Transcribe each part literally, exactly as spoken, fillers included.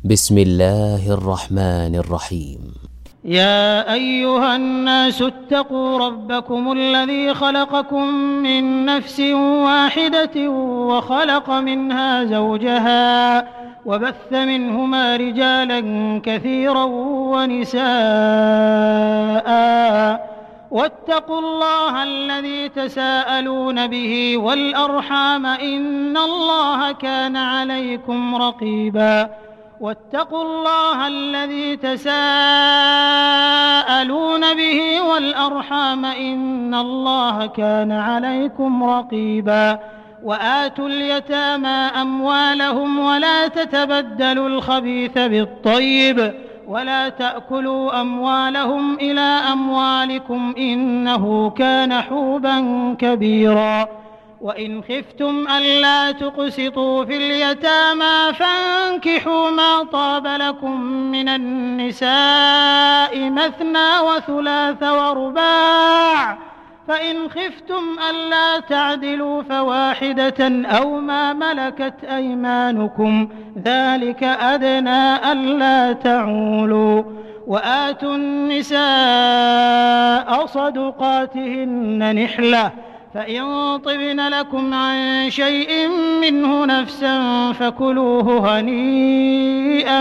بسم الله الرحمن الرحيم. يا أيها الناس اتقوا ربكم الذي خلقكم من نفس واحدة وخلق منها زوجها وبث منهما رجالا كثيرا ونساء، واتقوا الله الذي تساءلون به والأرحام إن الله كان عليكم رقيبا. واتقوا الله الذي تساءلون به والأرحام إن الله كان عليكم رقيبا. وآتوا اليتامى أموالهم ولا تتبدلوا الخبيث بالطيب ولا تأكلوا أموالهم إلى أموالكم إنه كان حوبا كبيرا. وإن خفتم ألا تقسطوا في اليتامى فانكحوا ما طاب لكم من النساء مثنى وثلاث ورباع، فإن خفتم ألا تعدلوا فواحدة أو ما ملكت أيمانكم ذلك أدنى ألا تعولوا. وآتوا النساء صدقاتهن نحلة، فإن طبن لكم عن شيء منه نفسا فكلوه هنيئا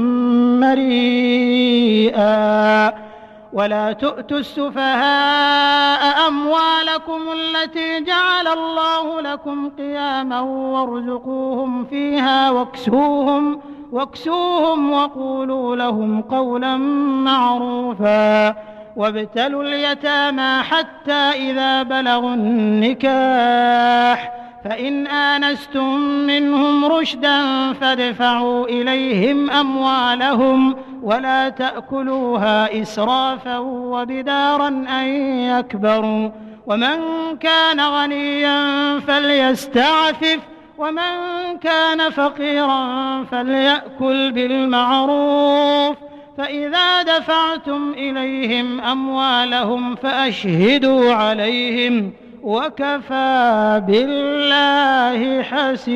مريئا. ولا تؤتوا السفهاء أموالكم التي جعل الله لكم قياما وارزقوهم فيها واكسوهم, واكسوهم وقولوا لهم قولا معروفا. وابتلوا اليتامى حتى إذا بلغوا النكاح، فإن آنستم منهم رشدا فادفعوا إليهم أموالهم ولا تأكلوها إسرافا وبدارا أن يكبروا. ومن كان غنيا فليستعفف ومن كان فقيرا فليأكل بالمعروف. فإذا دفعتم إليهم أموالهم فأشهدوا عليهم وكفى بالله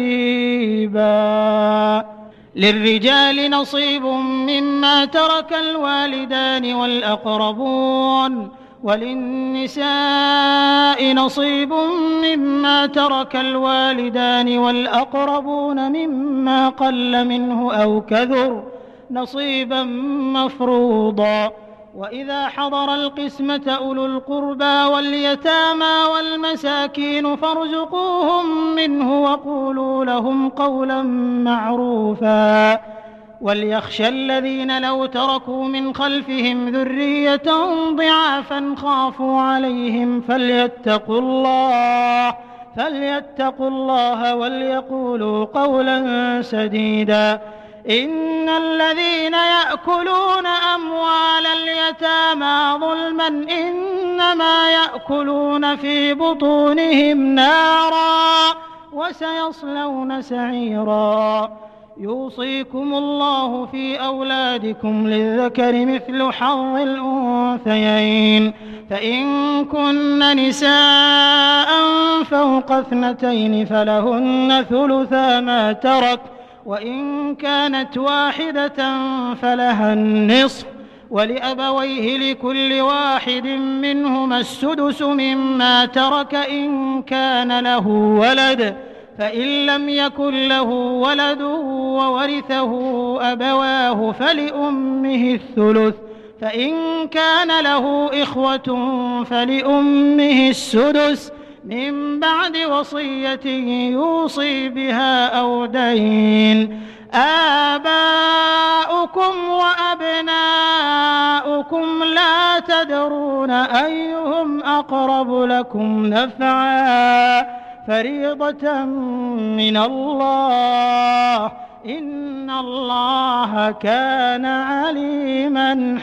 حسيبا. للرجال نصيب مما ترك الوالدان والأقربون، وللنساء نصيب مما ترك الوالدان والأقربون مما قل منه أو كثر نصيبا مفروضا. وإذا حضر القسمة أولو القربى واليتامى والمساكين فارزقوهم منه وقولوا لهم قولا معروفا. وليخشى الذين لو تركوا من خلفهم ذرية ضعافا خافوا عليهم فليتقوا الله فليتقوا الله وليقولوا قولا سديدا. إن الذين يأكلون أموال اليتامى ظلما إنما يأكلون في بطونهم نارا وسيصلون سعيرا. يوصيكم الله في أولادكم للذكر مثل حظ الأنثيين، فإن كن نساء فوق اثنتين فلهن ثلثا ما ترك، وإن كانت واحدة فلها النصف، ولأبويه لكل واحد منهما السدس مما ترك إن كان له ولد، فإن لم يكن له ولد وورثه أبواه فلأمه الثلث، فإن كان له إخوة فلأمه السدس من بعد وصية يوصي بها أو دين. آباؤكم وأبناؤكم لا تدرون أيهم أقرب لكم نفعا فريضة من الله إن الله كان عليما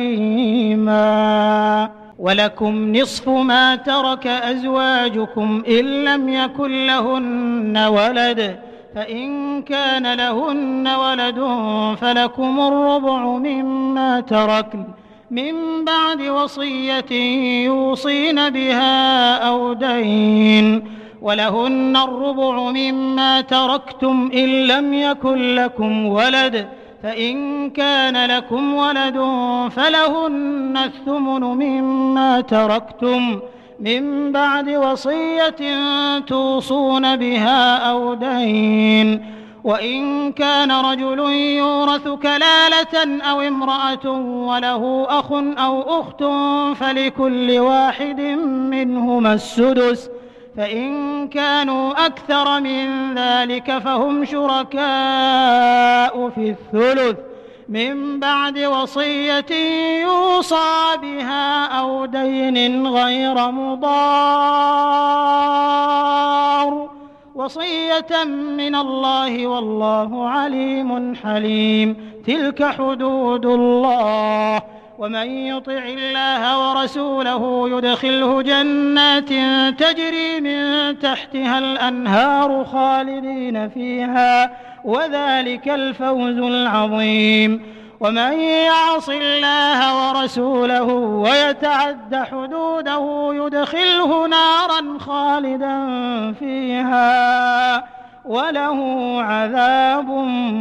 حكيما. ولكم نصف ما ترك أزواجكم إن لم يكن لهن ولد، فإن كان لهن ولد فلكم الربع مما تركن من بعد وصية يوصين بها أو دين. ولهن الربع مما تركتم إن لم يكن لكم ولد، فإن كان لكم ولد فلهن الثمن مما تركتم من بعد وصية توصون بها أو دين. وإن كان رجل يورث كلالة أو امرأة وله أخ أو أخت فلكل واحد منهما السدس، فإن كانوا أكثر من ذلك فهم شركاء في الثلث من بعد وصية يوصى بها أو دين غير مضار، وصية من الله والله عليم حليم. تلك حدود الله، ومن يطع الله ورسوله يدخله جنات تجري من تحتها الأنهار خالدين فيها، وذلك الفوز العظيم. ومن يعص الله ورسوله ويتعد حدوده يدخله نارا خالدا فيها وله عذاب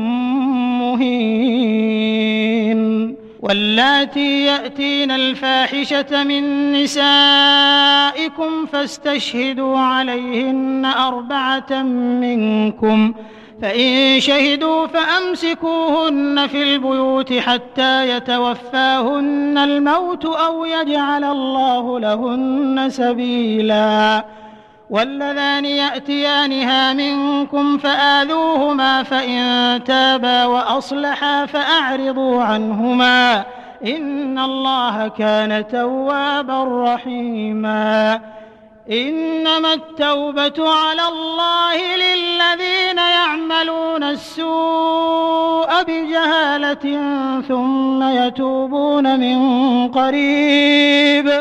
مهين. واللاتي يأتين الفاحشة من نسائكم فاستشهدوا عليهن أربعة منكم، فإن شهدوا فأمسكوهن في البيوت حتى يتوفاهن الموت أو يجعل الله لهن سبيلا. واللذان يأتيانها منكم فآذوهما فإن تابا وأصلحا فأعرضوا عنهما إن الله كان توابا رحيما. إنما التوبة على الله للذين يعملون السوء بجهالة ثم يتوبون من قريب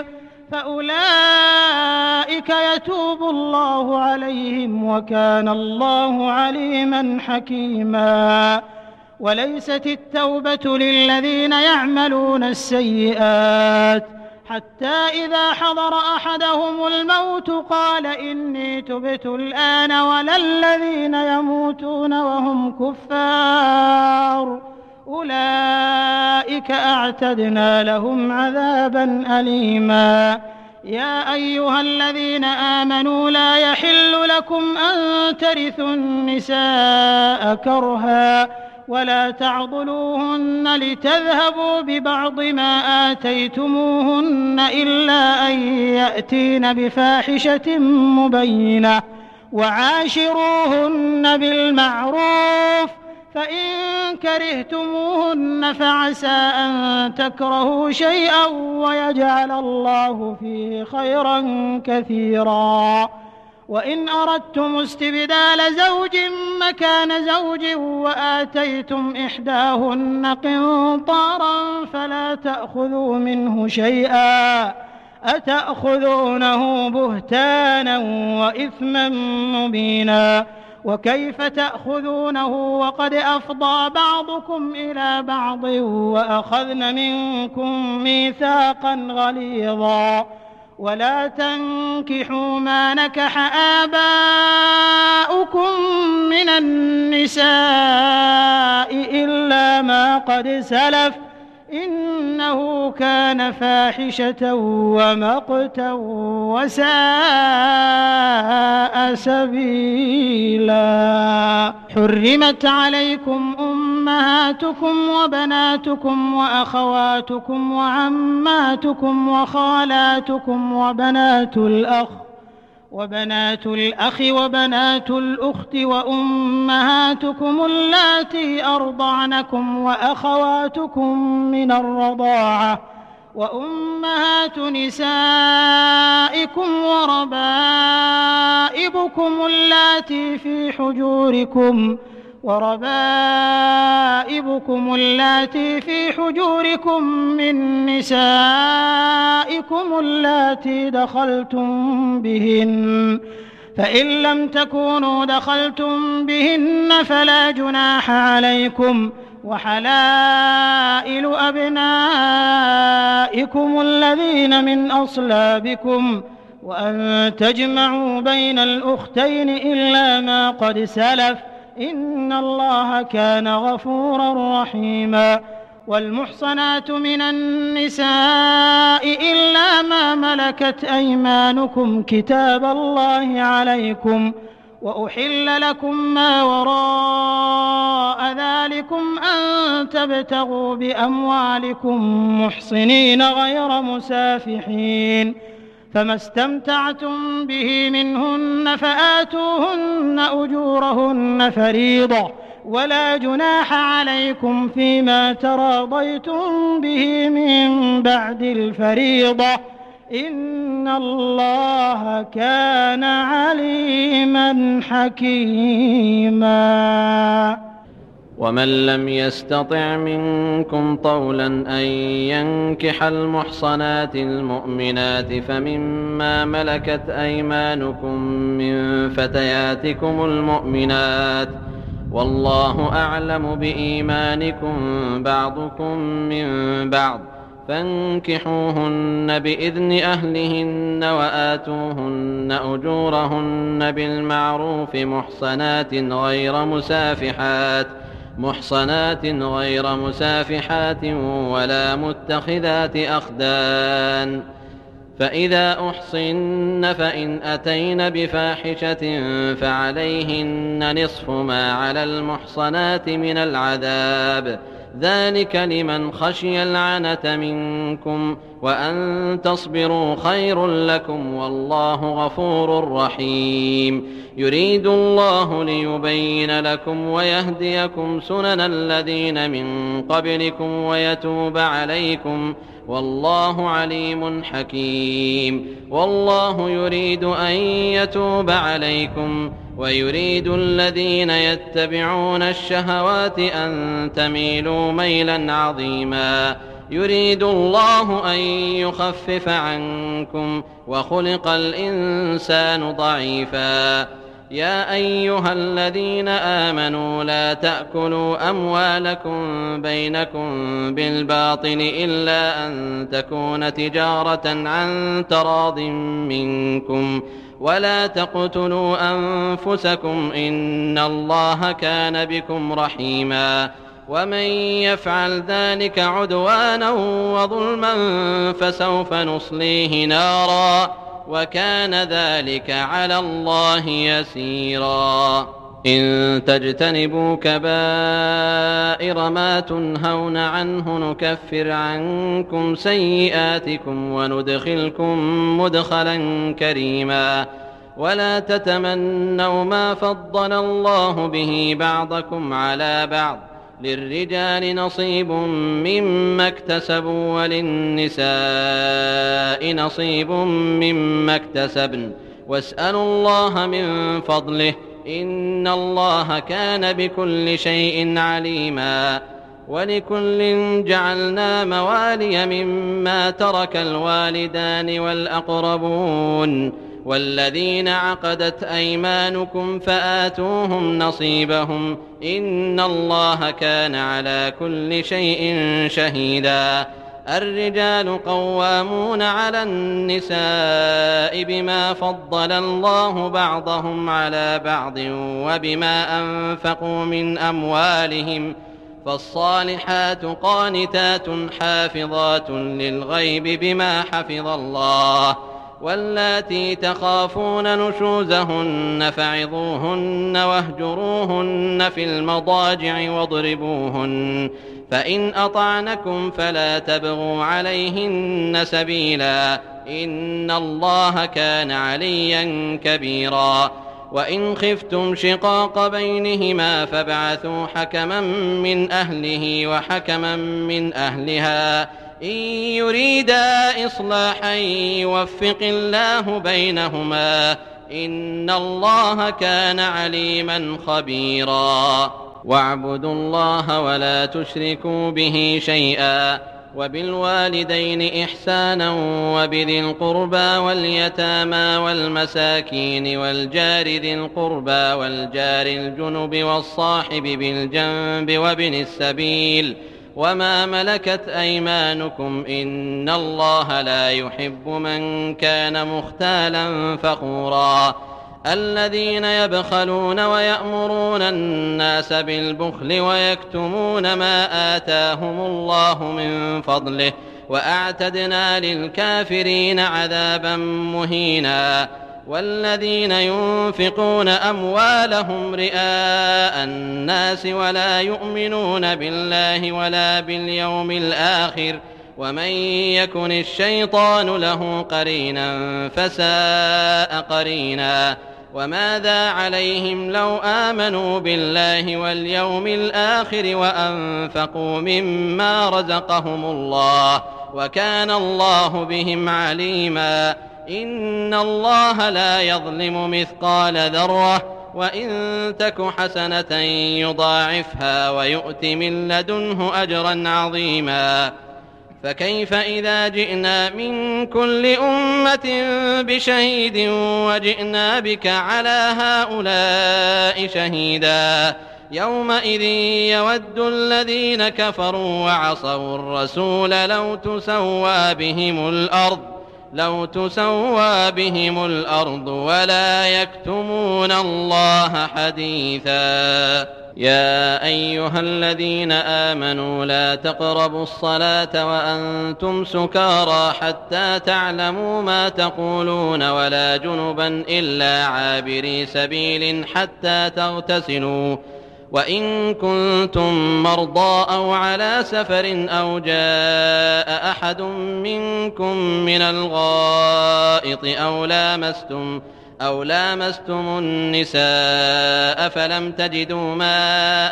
فأولئك يتوب الله عليهم وكان الله عليما حكيما. وليست التوبة للذين يعملون السيئات حتى إذا حضر أحدهم الموت قال إني تبت الآن ولا الذين يموتون وهم كفار أولئك أعتدنا لهم عذابا أليما. يا أيها الذين آمنوا لا يحل لكم أن ترثوا النساء كرها ولا تعضلوهن لتذهبوا ببعض ما آتيتموهن إلا أن يأتين بفاحشة مبينة وعاشروهن بالمعروف، فإن كرهتموهن فعسى أن تكرهوا شيئا ويجعل الله فيه خيرا كثيرا. وإن أردتم استبدال زوج مكان زوج وآتيتم إحداهن قنطارا فلا تأخذوا منه شيئا أتأخذونه بهتانا وإثما مبينا. وكيف تأخذونه وقد أفضى بعضكم إلى بعض وأخذن منكم ميثاقا غليظا. ولا تنكحوا ما نكح آباؤكم من النساء إلا ما قد سلف إنه كان فاحشة ومقتا وساء سبيلا. حرمت عليكم أمهاتكم وبناتكم وأخواتكم وعماتكم وخالاتكم وبنات الأخ وبنات الأخ وبنات الأخت وأمهاتكم اللاتي أرضعنكم وأخواتكم من الرضاعة وأمهات نسائكم وربائبكم اللاتي في حجوركم وربائبكم اللاتي في حجوركم من نسائكم اللاتي دخلتم بهن، فإن لم تكونوا دخلتم بهن فلا جناح عليكم. وحلائل أبنائكم الذين من أصلابكم وأن تجمعوا بين الأختين إلا ما قد سلف إن الله كان غفورا رحيما. والمحصنات من النساء إلا ما ملكت أيمانكم كتاب الله عليكم، وأحل لكم ما وراء ذلكم أن تبتغوا بأموالكم محصنين غير مسافحين، فما استمتعتم به منهن فآتوهن أجورهن فريضة، ولا جناح عليكم فيما تراضيتم به من بعد الفريضة، إن الله كان عليما حكيما. ومن لم يستطع منكم طولا أن ينكح المحصنات المؤمنات فمما ملكت أيمانكم من فتياتكم المؤمنات، والله أعلم بإيمانكم بعضكم من بعض، فانكحوهن بإذن أهلهن وآتوهن أجورهن بالمعروف محصنات غير مسافحات محصنات غير مسافحات ولا متخذات أخدان، فإذا أحصن فإن أتين بفاحشة فعليهن نصف ما على المحصنات من العذاب، ذلك لمن خشي العنة منكم، وأن تصبروا خير لكم، والله غفور رحيم. يريد الله ليبين لكم ويهديكم سنن الذين من قبلكم ويتوب عليكم، والله عليم حكيم. والله يريد أن يتوب عليكم، ويريد الذين يتبعون الشهوات أن تميلوا ميلا عظيما. يريد الله أن يخفف عنكم، وخلق الإنسان ضعيفا. يا أيها الذين آمنوا لا تأكلوا أموالكم بينكم بالباطل إلا أن تكون تجارة عن تراض منكم، ولا تقتلوا أنفسكم إن الله كان بكم رحيما. ومن يفعل ذلك عدوانا وظلما فسوف نصليه نارا، وكان ذلك على الله يسيرا. إن تجتنبوا كبائر ما تنهون عنه نكفر عنكم سيئاتكم وندخلكم مدخلا كريما. ولا تتمنوا ما فضل الله به بعضكم على بعض، للرجال نصيب مما اكتسبوا وللنساء نصيب مما اكتسبن، واسألوا الله من فضله إن الله كان بكل شيء عليما. ولكل جعلنا موالي مما ترك الوالدان والأقربون، والذين عقدت أيمانكم فآتوهم نصيبهم إن الله كان على كل شيء شهيدا. الرجال قوامون على النساء بما فضل الله بعضهم على بعض وبما أنفقوا من أموالهم، فالصالحات قانتات حافظات للغيب بما حفظ الله. واللاتي تخافون نشوزهن فعظوهن واهجروهن في المضاجع واضربوهن، فإن أطعنكم فلا تبغوا عليهن سبيلا إن الله كان عليا كبيرا. وإن خفتم شقاق بينهما فابعثوا حكما من أهله وحكما من أهلها إن يريدا إصلاحا يوفق الله بينهما إن الله كان عليما خبيرا. واعبدوا الله ولا تشركوا به شيئا، وبالوالدين إحسانا، وبذي القربى واليتامى والمساكين والجار ذي القربى والجار الجنب والصاحب بالجنب وابن السبيل وما ملكت أيمانكم إن الله لا يحب من كان مختالا فخورا. الذين يبخلون ويأمرون الناس بالبخل ويكتمون ما آتاهم الله من فضله وأعتدنا للكافرين عذابا مهينا. والذين ينفقون أموالهم رئاء الناس ولا يؤمنون بالله ولا باليوم الآخر ومن يكن الشيطان له قرينا فساء قرينا. وماذا عليهم لو آمنوا بالله واليوم الآخر وأنفقوا مما رزقهم الله وكان الله بهم عليما. إن الله لا يظلم مثقال ذرة وإن تك حسنة يضاعفها ويؤت من لدنه أجرا عظيما. فكيف إذا جئنا من كل أمة بشهيد وجئنا بك على هؤلاء شهيدا يومئذ يود الذين كفروا وعصوا الرسول لو تسوى بهم الأرض لو تسوى بهم الأرض ولا يكتمون الله حديثا. يا أيها الذين آمنوا لا تقربوا الصلاة وأنتم سكارى حتى تعلموا ما تقولون ولا جنبا إلا عابري سبيل حتى تغتسلوا وإن كنتم مرضى أو على سفر أو جاء أحد منكم من الغائط أو لامستم أو لامستم النساء فلم تجدوا ماء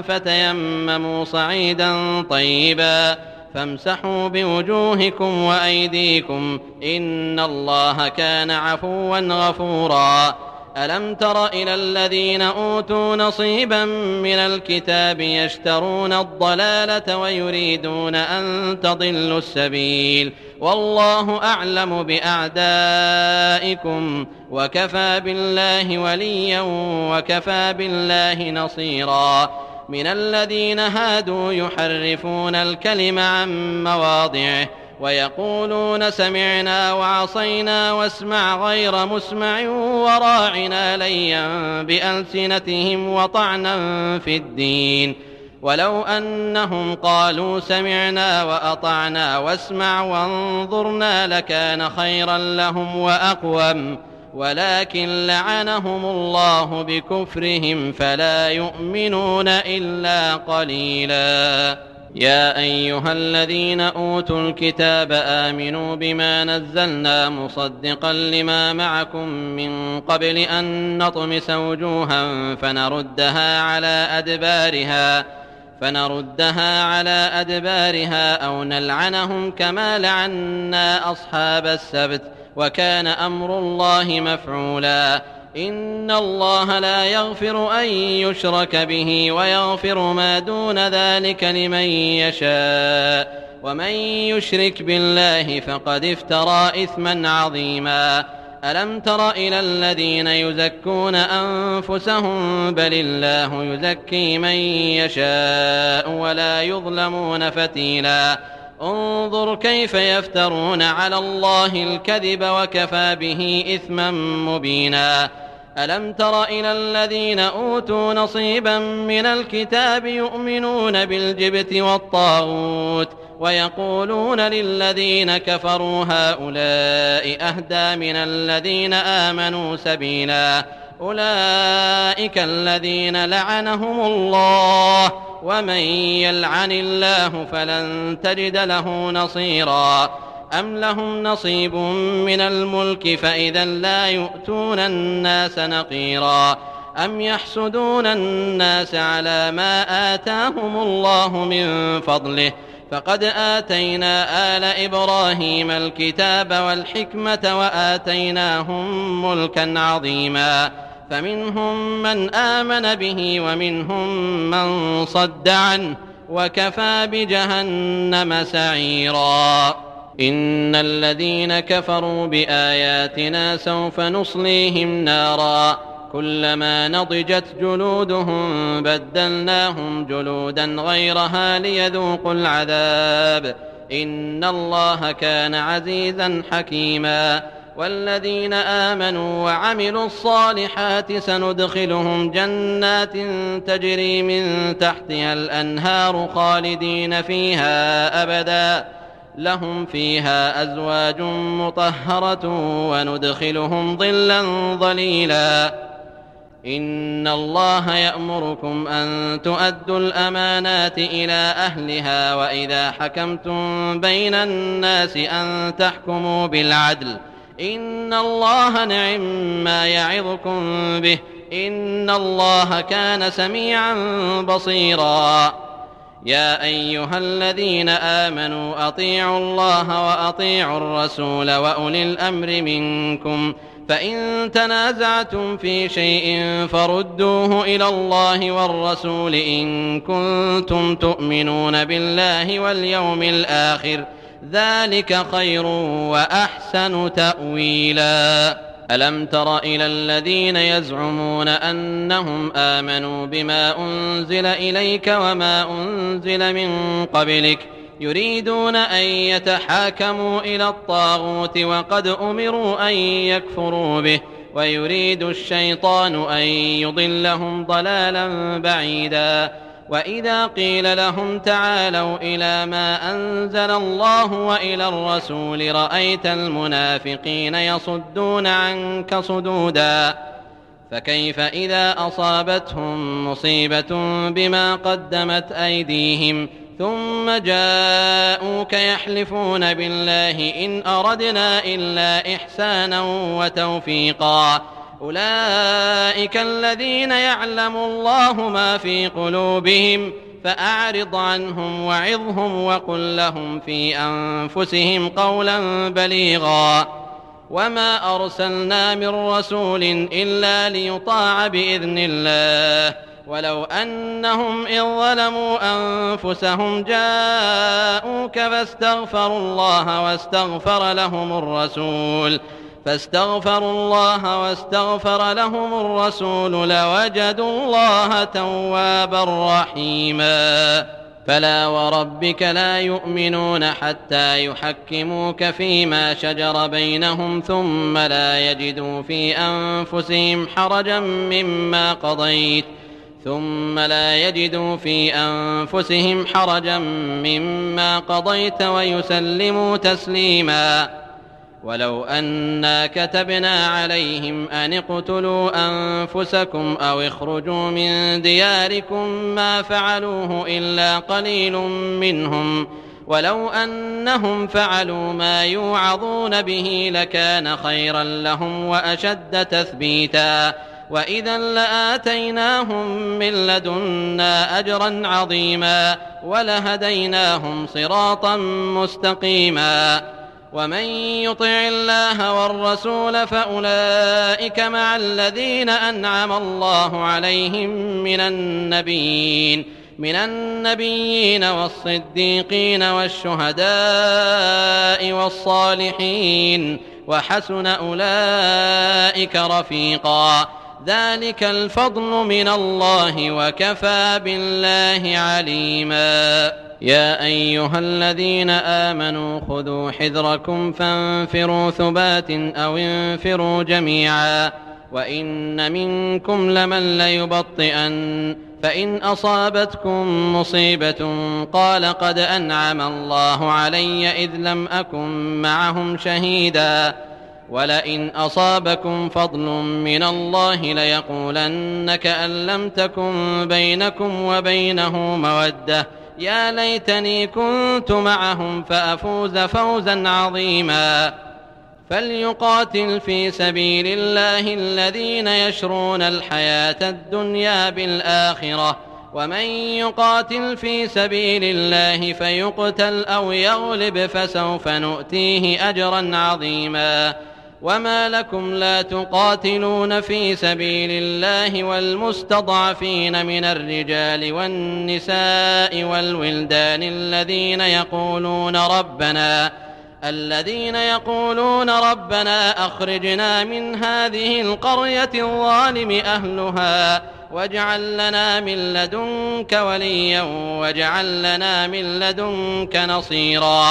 فتيمموا صعيدا طيبا فامسحوا بوجوهكم وأيديكم إن الله كان عفوا غفورا. ألم تر إلى الذين أوتوا نصيبا من الكتاب يشترون الضلالة ويريدون أن تضلوا السبيل والله أعلم بأعدائكم وكفى بالله وليا وكفى بالله نصيرا. من الذين هادوا يحرفون الكلم عن مواضعه ويقولون سمعنا وعصينا واسمع غير مسمع وراعنا ليا بألسنتهم وطعنا في الدين ولو أنهم قالوا سمعنا وأطعنا واسمع وانظرنا لكان خيرا لهم وأقوم ولكن لعنهم الله بكفرهم فلا يؤمنون إلا قليلا. يا أيها الذين أوتوا الكتاب آمنوا بما نزلنا مصدقا لما معكم من قبل أن نطمس وجوها فنردها على أدبارها فنردها على أدبارها أو نلعنهم كما لعنا أصحاب السبت وكان أمر الله مفعولا. إن الله لا يغفر أن يشرك به ويغفر ما دون ذلك لمن يشاء ومن يشرك بالله فقد افترى إثما عظيما. ألم تر إلى الذين يزكون أنفسهم بل الله يزكي من يشاء ولا يظلمون فتيلا. انظر كيف يفترون على الله الكذب وكفى به إثما مبينا. ألم تر إلى الذين أوتوا نصيبا من الكتاب يؤمنون بالجبت والطاغوت ويقولون للذين كفروا هؤلاء أهدى من الذين آمنوا سبيلا. أولئك الذين لعنهم الله ومن يلعن الله فلن تجد له نصيرا. أم لهم نصيب من الملك فإذا لا يؤتون الناس نقيرا. أم يحسدون الناس على ما آتاهم الله من فضله فقد آتينا آل إبراهيم الكتاب والحكمة وآتيناهم ملكا عظيما. فمنهم من آمن به ومنهم من صد عنه وكفى بجهنم سعيرا. إن الذين كفروا بآياتنا سوف نصليهم نارا كلما نضجت جلودهم بدلناهم جلودا غيرها ليذوقوا العذاب إن الله كان عزيزا حكيما. والذين آمنوا وعملوا الصالحات سندخلهم جنات تجري من تحتها الأنهار خالدين فيها أبدا لهم فيها أزواج مطهرة وندخلهم ظلا ظليلا إن الله يأمركم أن تؤدوا الأمانات إلى أهلها وإذا حكمتم بين الناس أن تحكموا بالعدل إن الله نعم ما يعظكم به إن الله كان سميعا بصيرا يا أيها الذين آمنوا أطيعوا الله وأطيعوا الرسول وأولي الأمر منكم فإن تنازعتم في شيء فردوه إلى الله والرسول إن كنتم تؤمنون بالله واليوم الآخر ذلك خير وأحسن تأويلا ألم تر إلى الذين يزعمون أنهم آمنوا بما أنزل إليك وما أنزل من قبلك يريدون أن يتحاكموا إلى الطاغوت وقد أمروا أن يكفروا به ويريد الشيطان أن يضلهم ضلالا بعيدا وإذا قيل لهم تعالوا إلى ما أنزل الله وإلى الرسول رأيت المنافقين يصدون عنك صدودا فكيف إذا أصابتهم مصيبة بما قدمت أيديهم ثم جاءوك يحلفون بالله إن أردنا إلا إحسانا وتوفيقا أولئك الذين يعلم الله ما في قلوبهم فأعرض عنهم وعظهم وقل لهم في أنفسهم قولا بليغا وما أرسلنا من رسول إلا ليطاع بإذن الله ولو أنهم إذ ظلموا أنفسهم جاءوك فاستغفروا الله واستغفر لهم الرسول فاستغفروا الله واستغفر لهم الرسول لوجدوا الله توابا رحيما فلا وربك لا يؤمنون حتى يحكموك فيما شجر بينهم ثم لا يجدوا في أنفسهم حرجا مما قضيت ثم لا يجدوا في أنفسهم حرجا مما قضيت ويسلموا تسليما ولو أنا كتبنا عليهم أن اقتلوا أنفسكم أو اخرجوا من دياركم ما فعلوه إلا قليل منهم ولو أنهم فعلوا ما يوعظون به لكان خيرا لهم وأشد تثبيتا وإذا لآتيناهم من لدنا أجرا عظيما ولهديناهم صراطا مستقيما ومن يطع الله والرسول فأولئك مع الذين أنعم الله عليهم من النبيين من النبيين والصديقين والشهداء والصالحين وحسن أولئك رفيقا ذلك الفضل من الله وكفى بالله عليما يا أيها الذين آمنوا خذوا حذركم فانفروا ثبات أو انفروا جميعا وإن منكم لمن ليبطئن فإن أصابتكم مصيبة قال قد أنعم الله علي إذ لم أكن معهم شهيدا ولئن أصابكم فضل من الله ليقولن كأن لم تكن بينكم وبينه مودة يا ليتني كنت معهم فأفوز فوزا عظيما فليقاتل في سبيل الله الذين يشرون الحياة الدنيا بالآخرة ومن يقاتل في سبيل الله فيقتل أو يغلب فسوف نؤتيه أجرا عظيما وما لكم لا تقاتلون في سبيل الله والمستضعفين من الرجال والنساء والولدان الذين يقولون ربنا الذين يقولون ربنا أخرجنا من هذه القرية الظالم أهلها واجعل لنا من لدنك وليا واجعل لنا من لدنك نصيرا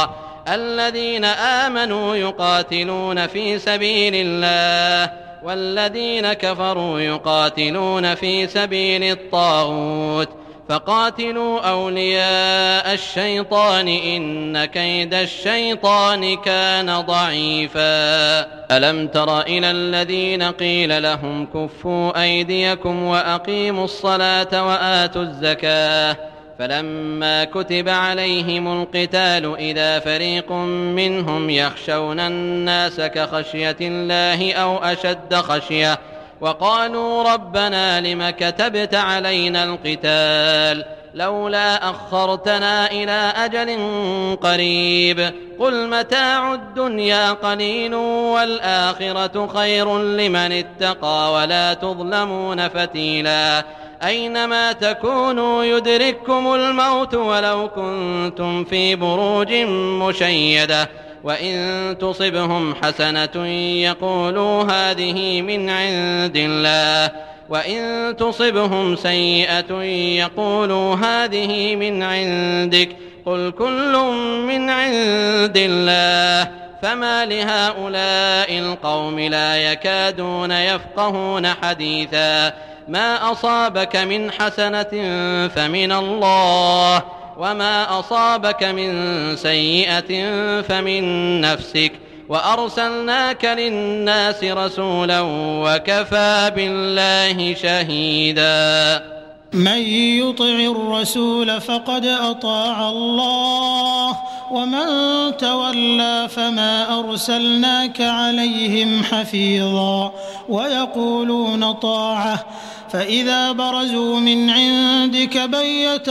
الذين آمنوا يقاتلون في سبيل الله والذين كفروا يقاتلون في سبيل الطاغوت فقاتلوا أولياء الشيطان إن كيد الشيطان كان ضعيفا ألم تر إلى الذين قيل لهم كفوا أيديكم وأقيموا الصلاة وآتوا الزكاة فلما كتب عليهم القتال إذا فريق منهم يخشون الناس كخشية الله أو أشد خشية وقالوا ربنا لم كتبت علينا القتال لولا أخرتنا إلى أجل قريب قل متاع الدنيا قليل والآخرة خير لمن اتقى ولا تظلمون فتيلا أينما تكونوا يدرككم الموت ولو كنتم في بروج مشيدة وإن تصبهم حسنة يقولوا هذه من عند الله وإن تصبهم سيئة يقولوا هذه من عندك قل كل من عند الله فما لهؤلاء القوم لا يكادون يفقهون حديثا ما أصابك من حسنة فمن الله وما أصابك من سيئة فمن نفسك وأرسلناك للناس رسولا وكفى بالله شهيدا من يطع الرسول فقد أطاع الله ومن تولى فما أرسلناك عليهم حفيظا ويقولون طاعة فإذا برزوا من عندك بيت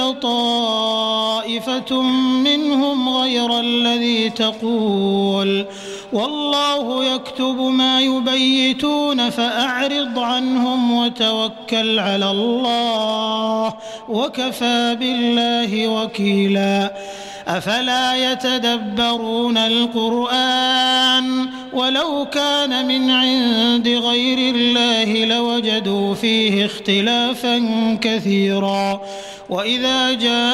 طائفة منهم غير الذي تقول والله يكتب ما يبيتون فأعرض عنهم وتوكل على الله وكفى بالله وكيلا أفلا يتدبرون القرآن ولو كان من عند غير الله لوجدوا فيه اختلافا كثيرا وإذا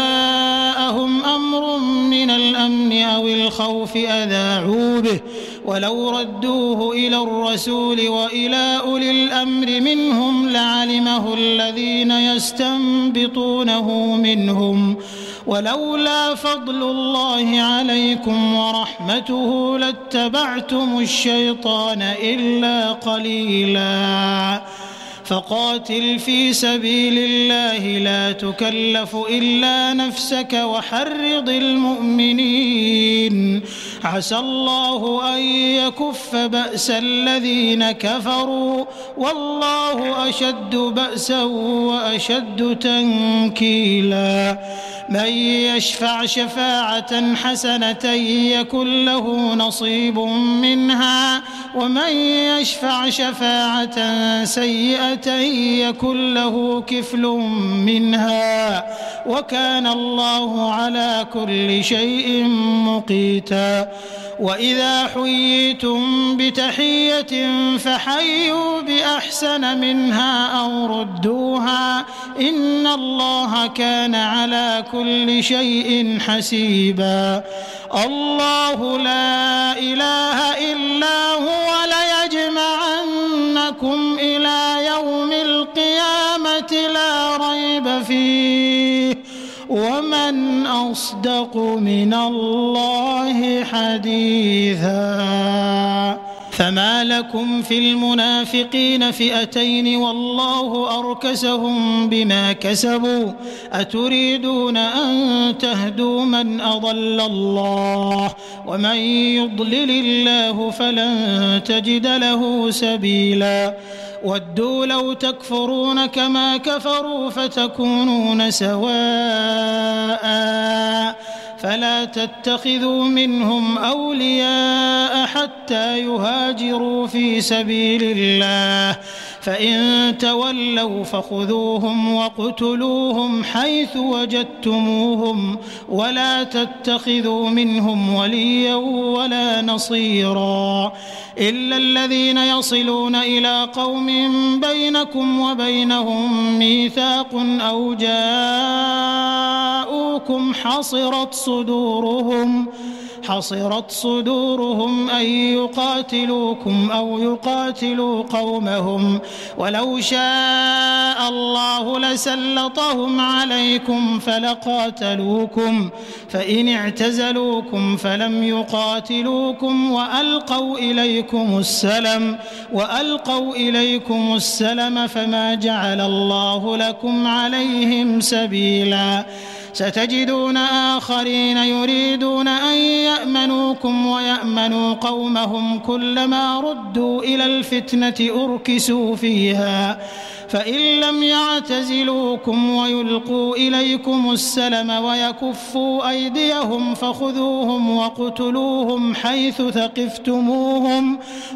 جاءهم أمر من الأمن أو الخوف أذاعوا به ولو ردوه إلى الرسول وإلى أولي الأمر منهم لعلمه الذين يستنبطونه منهم ولولا فضل الله عليكم ورحمته لاتبعتم الشيطان إلا قليلا فقاتل في سبيل الله لا تكلف إلا نفسك وحرض المؤمنين عسى الله أن يكف بأس الذين كفروا والله أشد بأسا وأشد تنكيلا من يشفع شفاعة حسنة يكن له نصيب منها ومن يشفع شفاعة سيئة يكن له كفل منها وكان الله على كل شيء مقيتا وإذا حييتم بتحية فحيوا بأحسن منها أو ردوها إن الله كان على كل شيء حسيبا الله لا إله إلا هو ليجمعنكم إلى يوم القيامة لا ريب فيه ومن أصدق من الله حديثا فما لكم في المنافقين فئتين والله أركسهم بما كسبوا أتريدون أن تهدوا من أضل الله ومن يضلل الله فلن تجد له سبيلا ودوا لو تكفرون كما كفروا فتكونون سواء فلا تتخذوا منهم أولياء حتى يهاجروا في سبيل الله فإن تولوا فخذوهم وقتلوهم حيث وجدتموهم ولا تتخذوا منهم وليا ولا نصيرا إلا الذين يصلون إلى قوم بينكم وبينهم ميثاق أو جاءوكم حصرت صدورهم حصرت صدورهم أن يقاتلوكم أو يقاتلوا قومهم ولو شاء الله لسلطهم عليكم فلقاتلوكم فإن اعتزلوكم فلم يقاتلوكم وألقوا إليكم السلم وألقوا إليكم السلم فما جعل الله لكم عليهم سبيلا ستجدون آخرين يريدون أن يأمنوكم ويأمنوا قومهم كلما ردوا إلى الفتنة أركسوا فيها فإن لم يعتزلوكم ويلقوا إليكم السلم ويكفوا أيديهم فخذوهم وقتلوهم حيث ثقفتموهم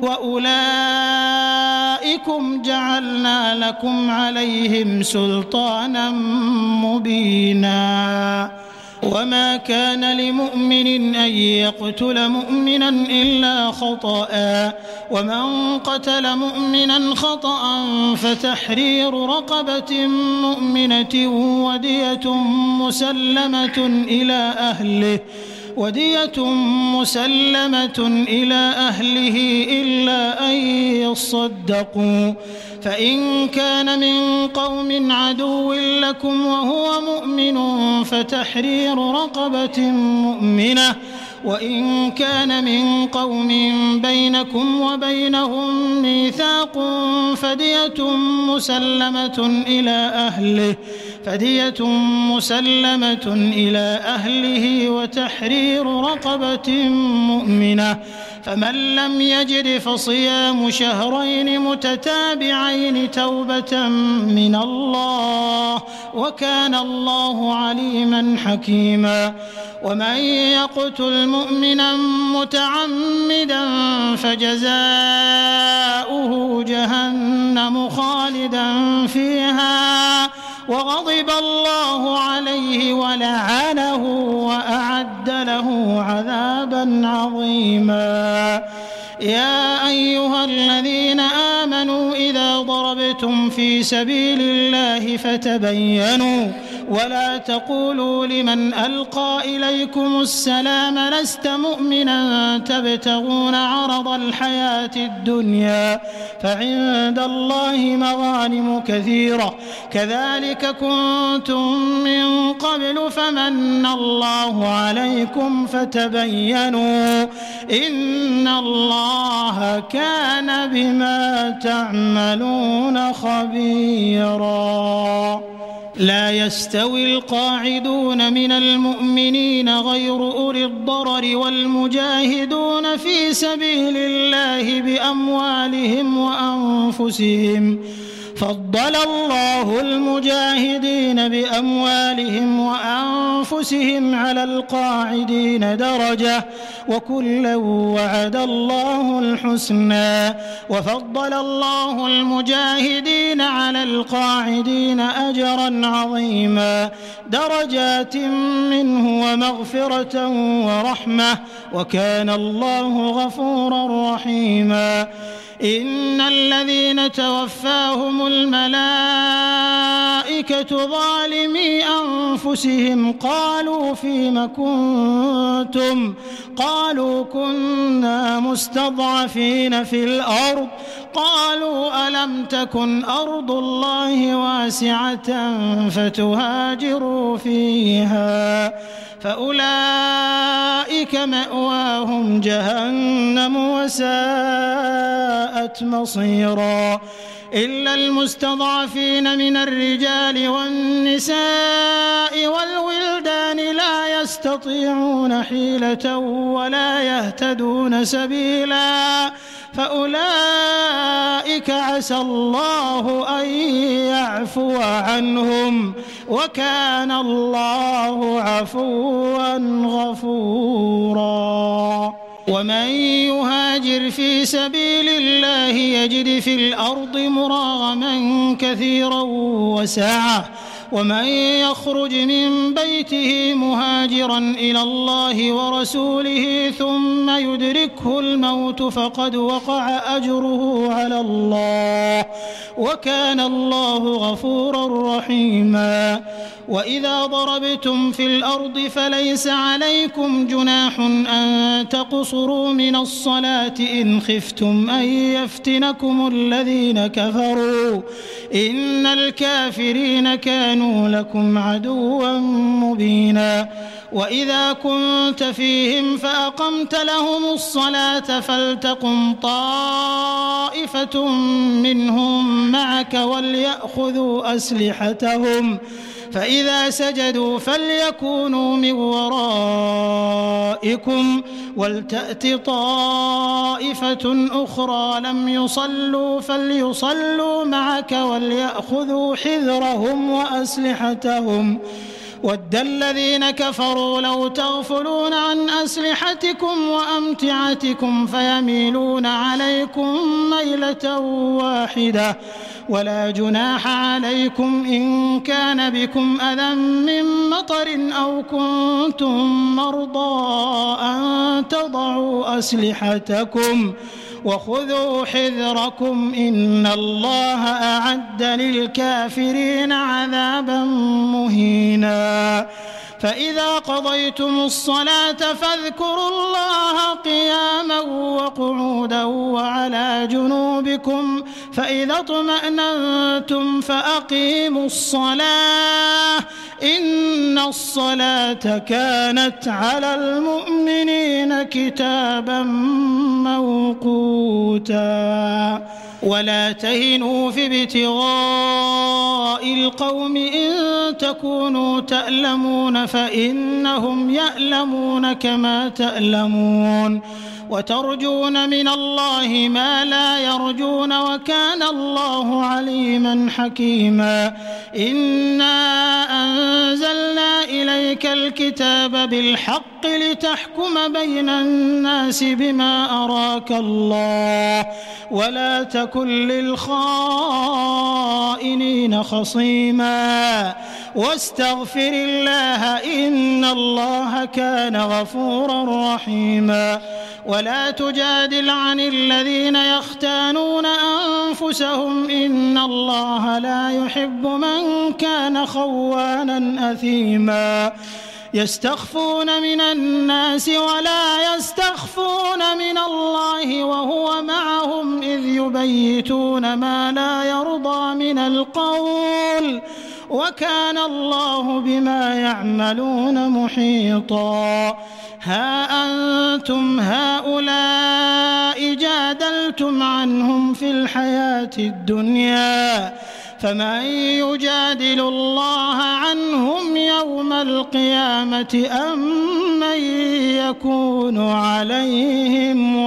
وأولئكم جعلنا لكم عليهم سلطانا مبينا وما كان لمؤمن أن يقتل مؤمنا إلا خطأ ومن قتل مؤمنا خطأ فتحرير رقبة مؤمنة ودية مسلمة إلى أهله ودية مسلمة إلى أهله إلا أن يصدقوا فإن كان من قوم عدو لكم وهو مؤمن فتحرير رقبة مؤمنة وإن كان من قوم بينكم وبينهم ميثاق فدية مسلمة إلى أهله فدية مسلمة إلى أهله وتحرير رقبة مؤمنة فمن لم يجد فصيام شهرين متتابعين توبة من الله وكان الله عليما حكيما ومن يقتل مؤمنا متعمدا فجزاؤه جهنم خالدا فيها وغضب الله عليه ولعنه وأعد له عذابا عظيما يا أيها الذين آمنوا إذا ضربتم في سبيل الله فتبينوا ولا تقولوا لمن ألقى إليكم السلام لست مؤمنا تبتغون عرض الحياة الدنيا فعند الله مغانم كثيرة كذلك كنتم من قبل فمن الله عليكم فتبينوا إن الله كان بما تعملون خبيرا لا يستوي القاعدون من المؤمنين غير أولي الضرر والمجاهدون في سبيل الله بأموالهم وأنفسهم فضل الله المجاهدين بأموالهم وأنفسهم على القاعدين درجة وكلا وعد الله الحسنى وفضل الله المجاهدين على القاعدين أجرا عظيما درجات منه ومغفرة ورحمة وكان الله غفورا رحيما إن الذين توفاهم الملائكة ظالمي أنفسهم قالوا فيم كنتم قالوا كنا مستضعفين في الأرض قالوا ألم تكن أرض الله واسعة فتهاجروا فيها فأولئك مأواهم جهنم وساءت مصيرا إلا المستضعفين من الرجال والنساء والولدان لا يستطيعون حيلة ولا يهتدون سبيلا فأولئك عسى الله أن يعفو عنهم وكان الله عفوا غفورا ومن يهاجر في سبيل الله يجد في الأرض مراغما كثيرا وسعة ومن يخرج من بيته مهاجرا إلى الله ورسوله ثم يدركه الموت فقد وقع أجره على الله وكان الله غفورا رحيما. وإذا ضربتم في الأرض فليس عليكم جناح أن تقصروا من الصلاة إن خفتم أن يفتنكم الذين كفروا إن الكافرين كانوا لكم عدوا مبينا. وإذا كنت فيهم فأقمت لهم الصلاة فلتقم طائفة منهم معك وليأخذوا أسلحتهم فإذا سجدوا فليكونوا من ورائكم ولتأت طائفة أخرى لم يصلوا فليصلوا معك وليأخذوا حذرهم وأسلحتهم ود الذين كفروا لو تغفلون عن أسلحتكم وأمتعتكم فيميلون عليكم ميلة واحدة ولا جناح عليكم إن كان بكم أذى من مطر أو كنتم مرضى أن تضعوا أسلحتكم وخذوا حذركم إن الله أعد للكافرين عذابا مهينا. فإذا قضيتم الصلاة فاذكروا الله قياما وقعودا وعلى جنوبكم فإذا اطمأننتم فأقيموا الصلاة إن الصلاة كانت على المؤمنين كتابا موقوتا. ولا تهنوا في ابتغاء القوم إن تكونوا تألمون فإنهم يألمون كما تألمون وترجون من الله ما لا يرجون وكان الله عليما حكيما. إنا أنزلنا إليك الكتاب بالحق لتحكم بين الناس بما أراك الله ولا تكن للخائنين خصيما واستغفر الله إن الله كان غفورا رحيما. ولا تجادل عن الذين يختانون أنفسهم إن الله لا يحب من كان خوانا أثيما. يستخفون من الناس ولا يستخفون من الله وهو معهم إذ يبيتون ما لا يرضى من القول وكان الله بما يعملون محيطا. ها أنتم هؤلاء جادلتم عنهم في الحياة الدنيا فمن يجادل الله عنهم يوم القيامة أم من يكون عليهم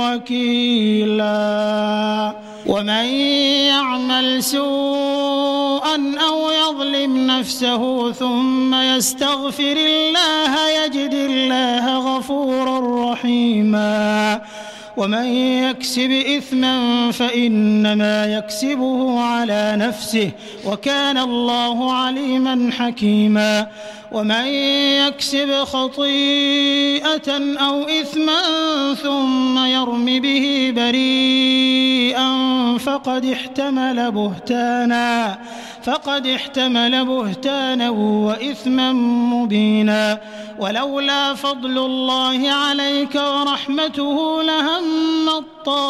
وكيلا. ومن يعمل سوءا أو يظلم نفسه ثم يستغفر الله يجد الله غفورا رحيما. ومن يكسب إثما فإنما يكسبه على نفسه وكان الله عليما حكيما. ومن يكسب خطيئة أو إثما ثم يرم به بريئا فقد احتمل بهتانا فقد احتمل بهتانا وإثما مبينا. ولولا فضل الله عليك ورحمته لهم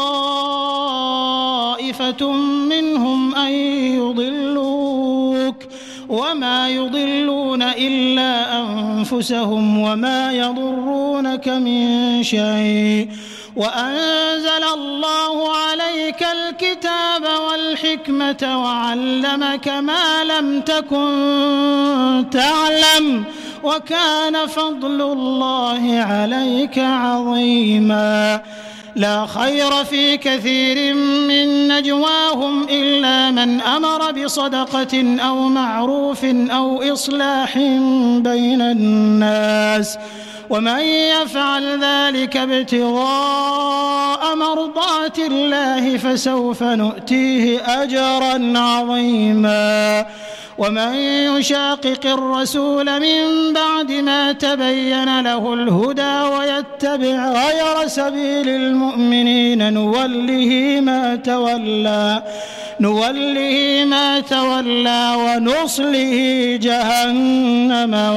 طائفة منهم أن يضلوك وما يضلون إلا أنفسهم وما يضرونك من شيء. وأنزل الله عليك الكتاب والحكمة وعلمك ما لم تكن تعلم وكان فضل الله عليك عظيما. لا خير في كثير من نجواهم إلا من أمر بصدقة أو معروف أو إصلاح بين الناس ومن يفعل ذلك ابتغاء مرضات الله فسوف نؤتيه أجرا عظيما. ومن يشاقق الرسول من بعد ما تبين له الهدى ويتبع غير سبيل المؤمنين نوله ما تولى نوله ما تولى ونصله جهنم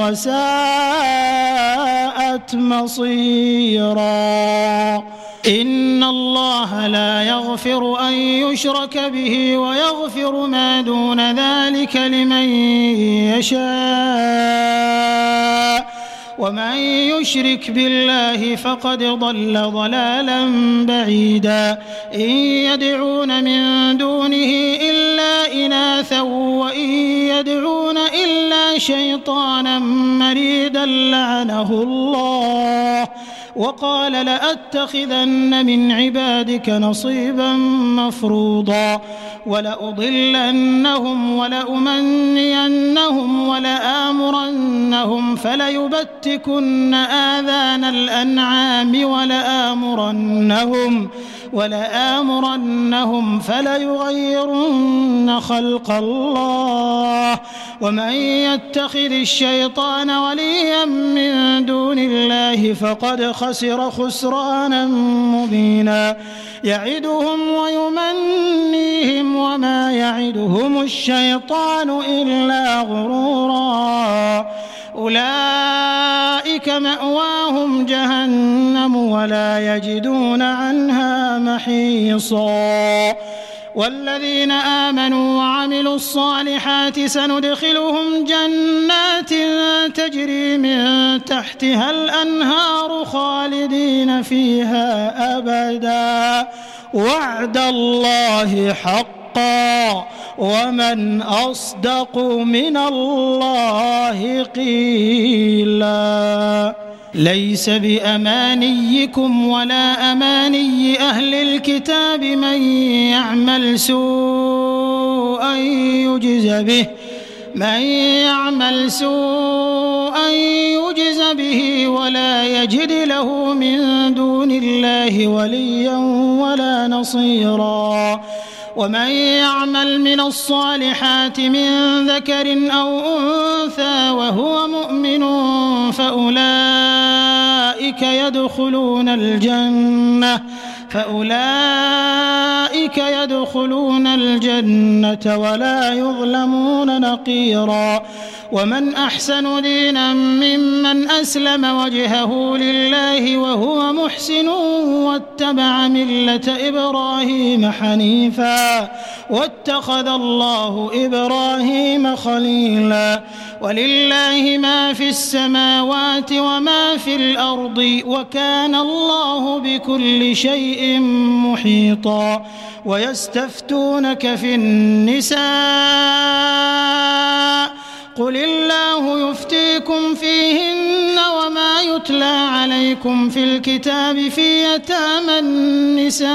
وساءت مصيرا. إن الله لا يغفر أن يشرك به ويغفر ما دون ذلك لمن يشاء ومن يشرك بالله فقد ضل ضلالا بعيدا. إن يدعون من دونه إلا إناثا وإن يدعون إلا شيطانا مريدا لعنه الله وقال لأتخذن من عبادك نصيبا مفروضا ولأضلنهم ولأمنينهم ولآمرنهم فليبتكن آذان الأنعام ولآمرنهم ولآمرنهم فليغيرن خلق الله ومن يتخذ الشيطان وليا من دون الله فقد خسر خسرانا مبينا. يعدهم ويمنيهم وما يعدهم الشيطان إلا غرورا. أولئك مأواهم جهنم ولا يجدون عنها محيصا. والذين آمنوا وعملوا الصالحات سندخلهم جنات تجري من تحتها الأنهار خالدين فيها أبدا وعد الله حقا ومن أصدق من الله قيلا. ليس بأمانيكم ولا أماني أهل الكتاب من يعمل سوءا يجز به من يعمل سوءا يجز به ولا يجد له من دون الله وليا ولا نصيرا. ومن يعمل من الصالحات من ذكر أو أنثى وهو مؤمن فأولئك يدخلون الجنة فأولئك يدخلون الجنة ولا يظلمون نقيرا. ومن أحسن دينا ممن أسلم وجهه لله وهو محسن واتبع ملة إبراهيم حنيفا واتخذ الله إبراهيم خليلا. ولله ما في السماوات وما في الأرض وكان الله بكل شيء محيطا. ويستفتونك في النساء قل الله يفتيكم فيهن وما يتلى عليكم في الكتاب في يتامى النساء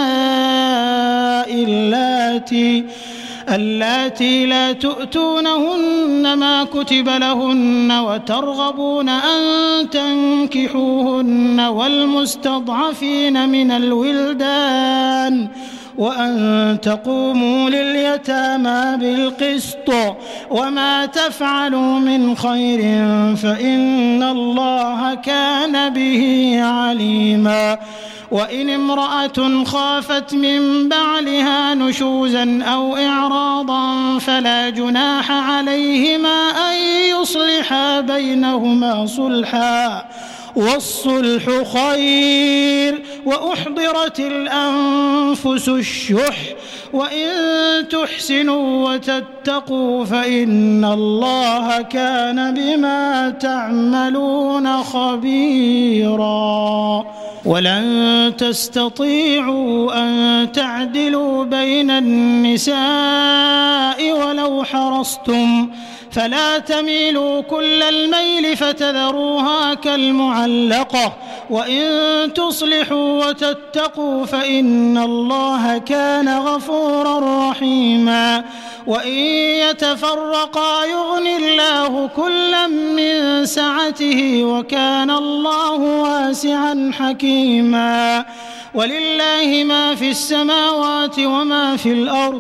اللاتي اللاتي لا تؤتونهن ما كتب لهن وترغبون أن تنكحوهن والمستضعفين من الولدان وأن تقوموا لليتامى بالقسط وما تفعلوا من خير فإن الله كان به عليما. وإن امرأة خافت من بعلها نشوزا أو إعراضا فلا جناح عليهما أن يصلحا بينهما صلحا والصلح خير. وأحضرت الأنفس الشح وإن تحسنوا وتتقوا فإن الله كان بما تعملون خبيرا. ولن تستطيعوا أن تعدلوا بين النساء ولو حرصتم فلا تميلوا كل الميل فتذروها كالمعلقة وإن تصلحوا وتتقوا فإن الله كان غفورا رحيما. وإن يتفرقا يغني الله كلا من سعته وكان الله واسعا حكيما. ولله ما في السماوات وما في الأرض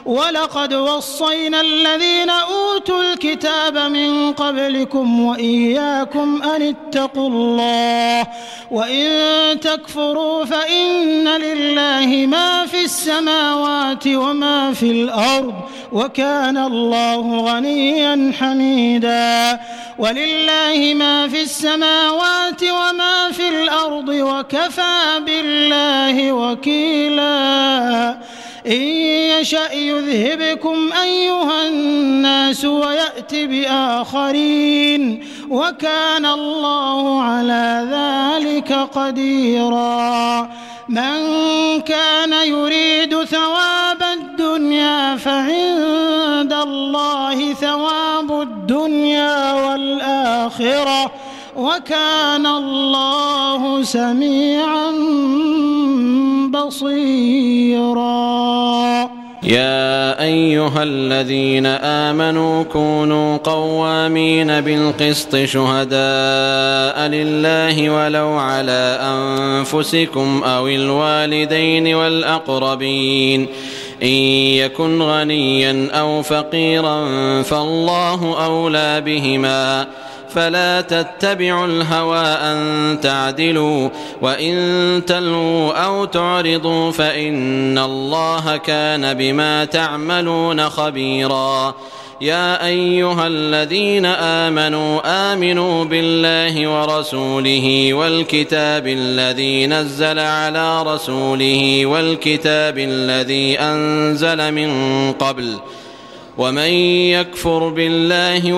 ولقد وصينا الذين أوتوا الكتاب من قبلكم وإياكم أن اتقوا الله وإن تكفروا فإن لله ما في السماوات وما في الأرض وكان الله غنيا حميدا. ولله ما في السماوات وما في الأرض وكفى بالله وكيلا. إن يشأ يذهبكم أيها الناس ويأت بآخرين وكان الله على ذلك قديرا. من كان يريد ثواب الدنيا فعند الله ثواب الدنيا والآخرة وكان الله سميعا بصيرا. يا أيها الذين آمنوا كونوا قوامين بالقسط شهداء لله ولو على أنفسكم أو الوالدين والأقربين إن يكن غنيا أو فقيرا فالله أولى بهما فلا تتبعوا الهوى أن تعدلوا وإن تلووا أو تعرضوا فإن الله كان بما تعملون خبيرا. يا أيها الذين آمنوا آمنوا بالله ورسوله والكتاب الذي نزل على رسوله والكتاب الذي أنزل من قبل ومن يكفر بالله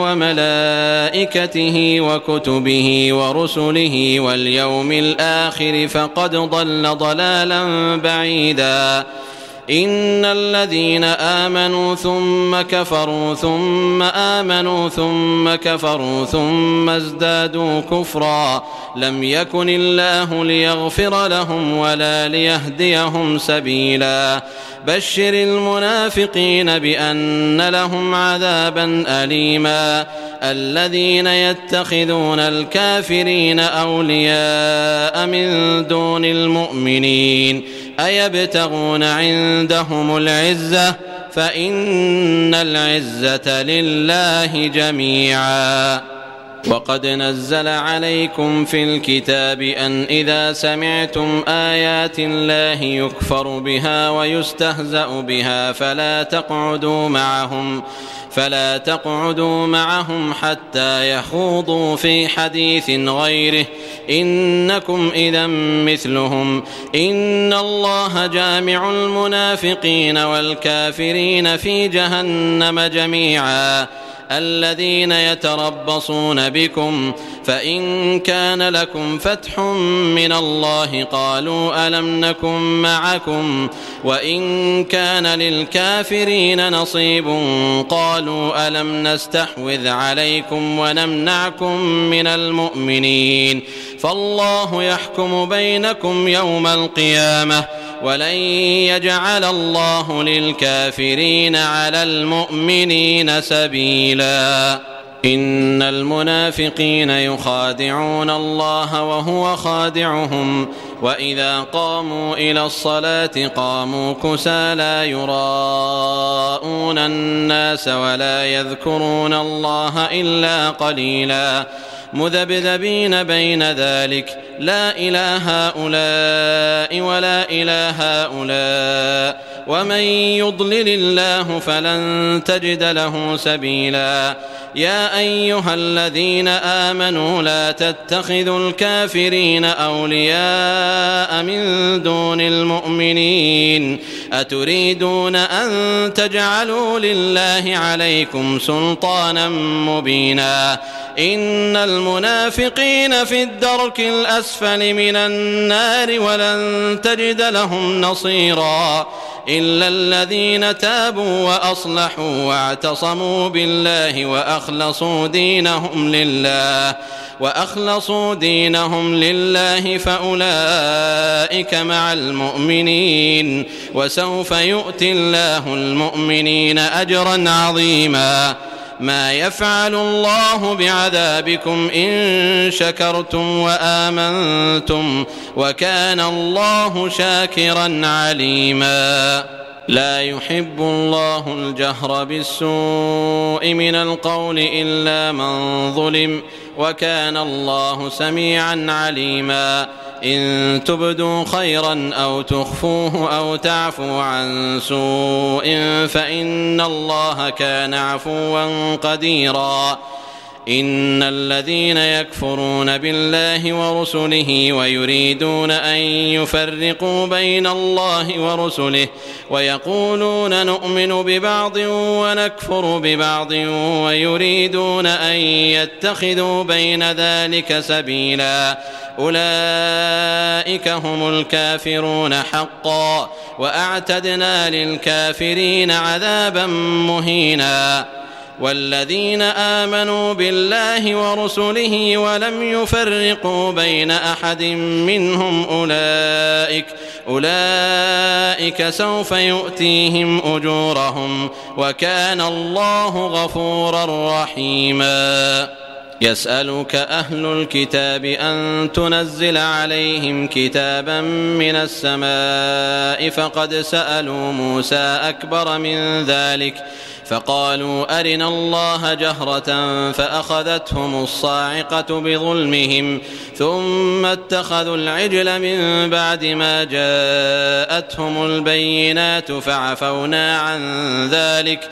وملائكته وكتبه ورسله واليوم الآخر فقد ضل ضلالا بعيدا. إن الذين آمنوا ثم كفروا ثم آمنوا ثم كفروا ثم ازدادوا كفرا لم يكن الله ليغفر لهم ولا ليهديهم سبيلا. بشر المنافقين بأن لهم عذابا أليما. الذين يتخذون الكافرين أولياء من دون المؤمنين أيبتغون عندهم العزة فإن العزة لله جميعا. وقد نزل عليكم في الكتاب أن إذا سمعتم آيات الله يكفر بها ويستهزأ بها فلا تقعدوا معهم فلا تقعدوا معهم حتى يخوضوا في حديث غيره إنكم إذا مثلهم إن الله جامع المنافقين والكافرين في جهنم جميعا. الذين يتربصون بكم فإن كان لكم فتح من الله قالوا ألم نكن معكم وإن كان للكافرين نصيب قالوا ألم نستحوذ عليكم ونمنعكم من المؤمنين فالله يحكم بينكم يوم القيامة ولن يجعل الله للكافرين على المؤمنين سبيلا. إن المنافقين يخادعون الله وهو خادعهم وإذا قاموا إلى الصلاة قاموا كسالى يراءون الناس ولا يذكرون الله إلا قليلا مذبذبين بين ذلك لا إلى هؤلاء ولا إلى هؤلاء ومن يضلل الله فلن تجد له سبيلا. يا أيها الذين آمنوا لا تتخذوا الكافرين أولياء من دون المؤمنين أتريدون أن تجعلوا لله عليكم سلطانا مبينا. إن المنافقين في الدرك الأسفل من النار ولن تجد لهم نصيرا إلا الذين تابوا وأصلحوا واعتصموا بالله وأخلصوا دينهم لله وأخلصوا دينهم لله فأولئك مع المؤمنين وسوف يؤتي الله المؤمنين أجرا عظيما. ما يفعل الله بعذابكم إن شكرتم وآمنتم وكان الله شاكرا عليما. لا يحب الله الجهر بالسوء من القول إلا من ظلم وكان الله سميعا عليما إن تبدوا خيرا أو تخفوه أو تعفوا عن سوء فإن الله كان عفوا قديرا إن الذين يكفرون بالله ورسله ويريدون أن يفرقوا بين الله ورسله ويقولون نؤمن ببعض ونكفر ببعض ويريدون أن يتخذوا بين ذلك سبيلا أولئك هم الكافرون حقا وأعتدنا للكافرين عذابا مهينا والذين آمنوا بالله ورسله ولم يفرقوا بين أحد منهم أولئك أولئك سوف يؤتيهم أجورهم وكان الله غفورا رحيما يسألك أهل الكتاب أن تنزل عليهم كتابا من السماء فقد سألوا موسى أكبر من ذلك فقالوا أرنا الله جهرة فأخذتهم الصاعقة بظلمهم ثم اتخذوا العجل من بعد ما جاءتهم البينات فعفونا عن ذلك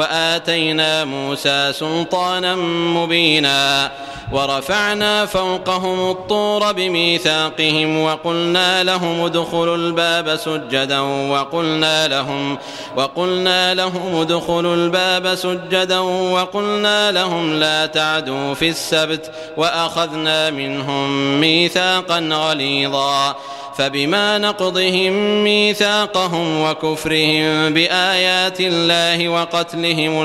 وآتينا موسى سلطانا مبينا ورفعنا فوقهم الطور بميثاقهم وقلنا لهم ادخلوا الباب سجدا وقلنا لهم وقلنا لهم ادخلوا الباب سجدا وقلنا لهم لا تعدوا في السبت وأخذنا منهم ميثاقا غليظا فبما نقضهم ميثاقهم وكفرهم بآيات الله وقتلهم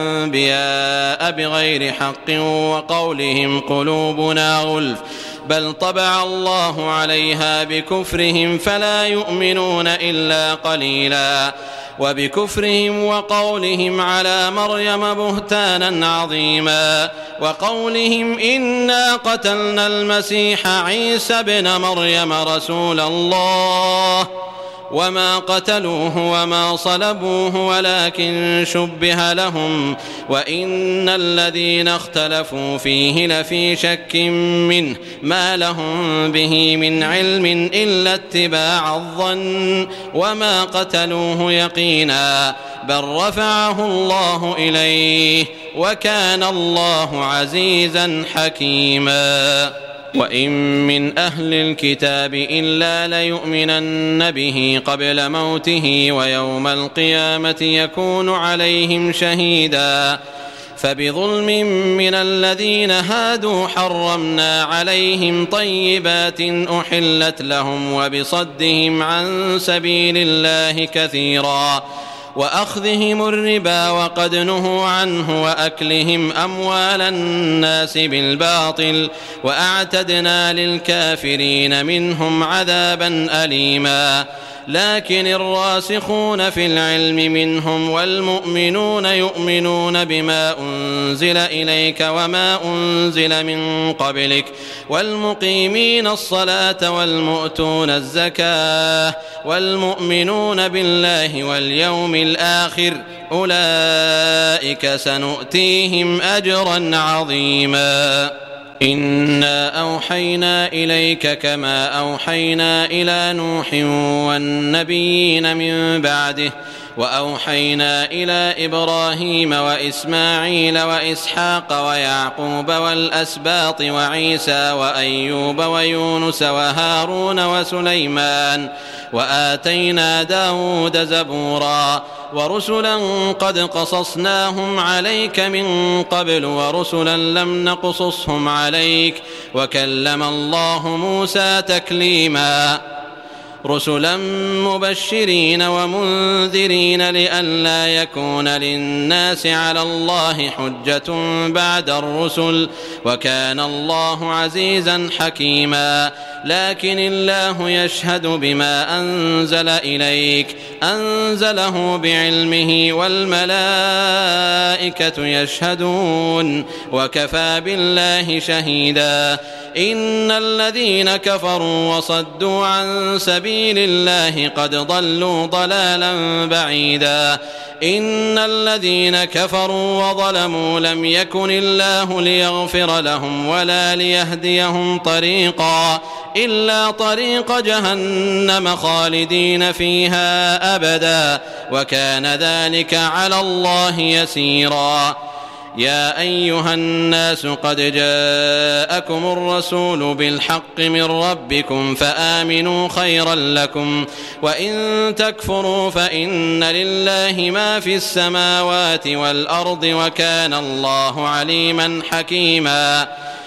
الأنبياء بغير حق وقولهم قلوبنا غلف بل طبع الله عليها بكفرهم فلا يؤمنون إلا قليلا وبكفرهم وقولهم على مريم بهتانا عظيما وقولهم إنا قتلنا المسيح عيسى ابن مريم رسول الله وما قتلوه وما صلبوه ولكن شبه لهم وإن الذين اختلفوا فيه لفي شك منه ما لهم به من علم إلا اتباع الظن وما قتلوه يقينا بل رفعه الله إليه وكان الله عزيزا حكيما وإن من أهل الكتاب إلا ليؤمنن به قبل موته ويوم القيامة يكون عليهم شهيدا فبظلم من الذين هادوا حرمنا عليهم طيبات أحلت لهم وبصدهم عن سبيل الله كثيرا وأخذهم الربا وقد نهوا عنه وأكلهم أموال الناس بالباطل وأعتدنا للكافرين منهم عذابا أليما لكن الراسخون في العلم منهم والمؤمنون يؤمنون بما أنزل إليك وما أنزل من قبلك والمقيمين الصلاة والمؤتون الزكاة والمؤمنون بالله واليوم الآخر أولئك سنؤتيهم أجرا عظيما إنا أوحينا إليك كما أوحينا إلى نوح والنبيين من بعده وأوحينا إلى إبراهيم وإسماعيل وإسحاق ويعقوب والأسباط وعيسى وأيوب ويونس وهارون وسليمان وآتينا داود زبورا ورسلا قد قصصناهم عليك من قبل ورسلا لم نقصصهم عليك وكلم الله موسى تكليما رسلا مبشرين ومنذرين لئلا يكون للناس على الله حجة بعد الرسل وكان الله عزيزا حكيما لكن الله يشهد بما أنزل إليك أنزله بعلمه والملائكة يشهدون وكفى بالله شهيدا إن الذين كفروا وصدوا عن سبيل الله قد ضلوا ضلالا بعيدا إن الذين كفروا وظلموا لم يكن الله ليغفر لهم ولا ليهديهم طريقا إلا طريق جهنم خالدين فيها أبدا وكان ذلك على الله يسيرا يا أيها الناس قد جاءكم الرسول بالحق من ربكم فآمنوا خيرا لكم وإن تكفروا فإن لله ما في السماوات والأرض وكان الله عليما حكيما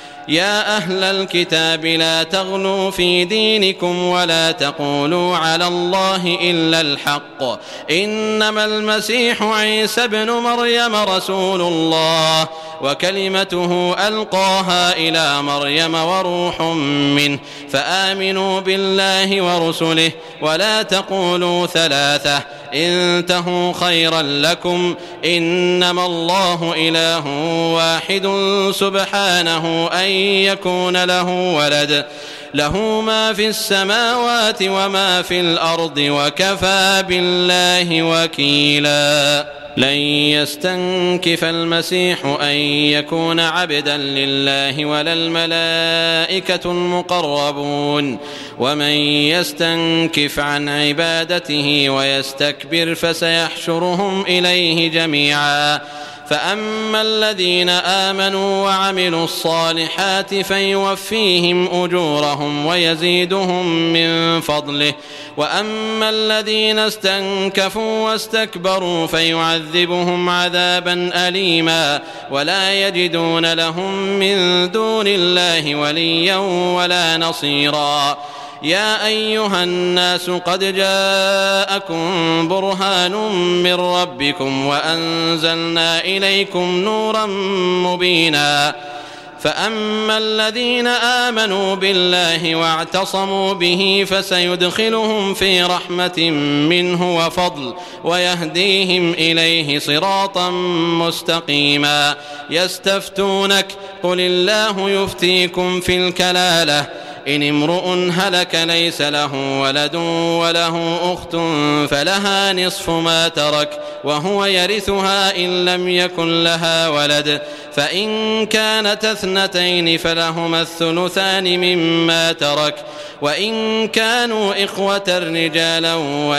يا أهل الكتاب لا تغلوا في دينكم ولا تقولوا على الله إلا الحق إنما المسيح عيسى ابن مريم رسول الله وكلمته ألقاها إلى مريم وروح منه فآمنوا بالله ورسله ولا تقولوا ثلاثة انتهوا خيرا لكم إنما الله إله واحد سبحانه أن يكون له ولد له ما في السماوات وما في الأرض وكفى بالله وكيلا لن يستنكف المسيح أن يكون عبدا لله ولا الملائكة المقربون ومن يستنكف عن عبادته ويستكبر فسيحشرهم إليه جميعا فأما الذين آمنوا وعملوا الصالحات فيوفيهم أجورهم ويزيدهم من فضله وأما الذين استنكفوا واستكبروا فيعذبهم عذابا أليما ولا يجدون لهم من دون الله وليا ولا نصيرا يا أيها الناس قد جاءكم برهان من ربكم وأنزلنا إليكم نورا مبينا فأما الذين آمنوا بالله واعتصموا به فسيدخلهم في رحمة منه وفضل ويهديهم إليه صراطا مستقيما يستفتونك قل الله يفتيكم في الكلالة إن امرؤ هلك ليس له ولد وله أخت فلها نصف ما ترك وهو يرثها إن لم يكن لها ولد فإن كانت اثنتين فلهما الثلثان مما ترك وإن كانوا إخوة رجالا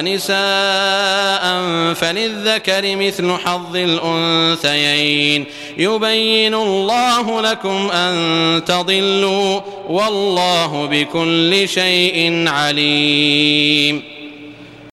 ونساء فللذكر مثل حظ الأنثيين يبين الله لكم أن تضلوا والله بكل شيء عليم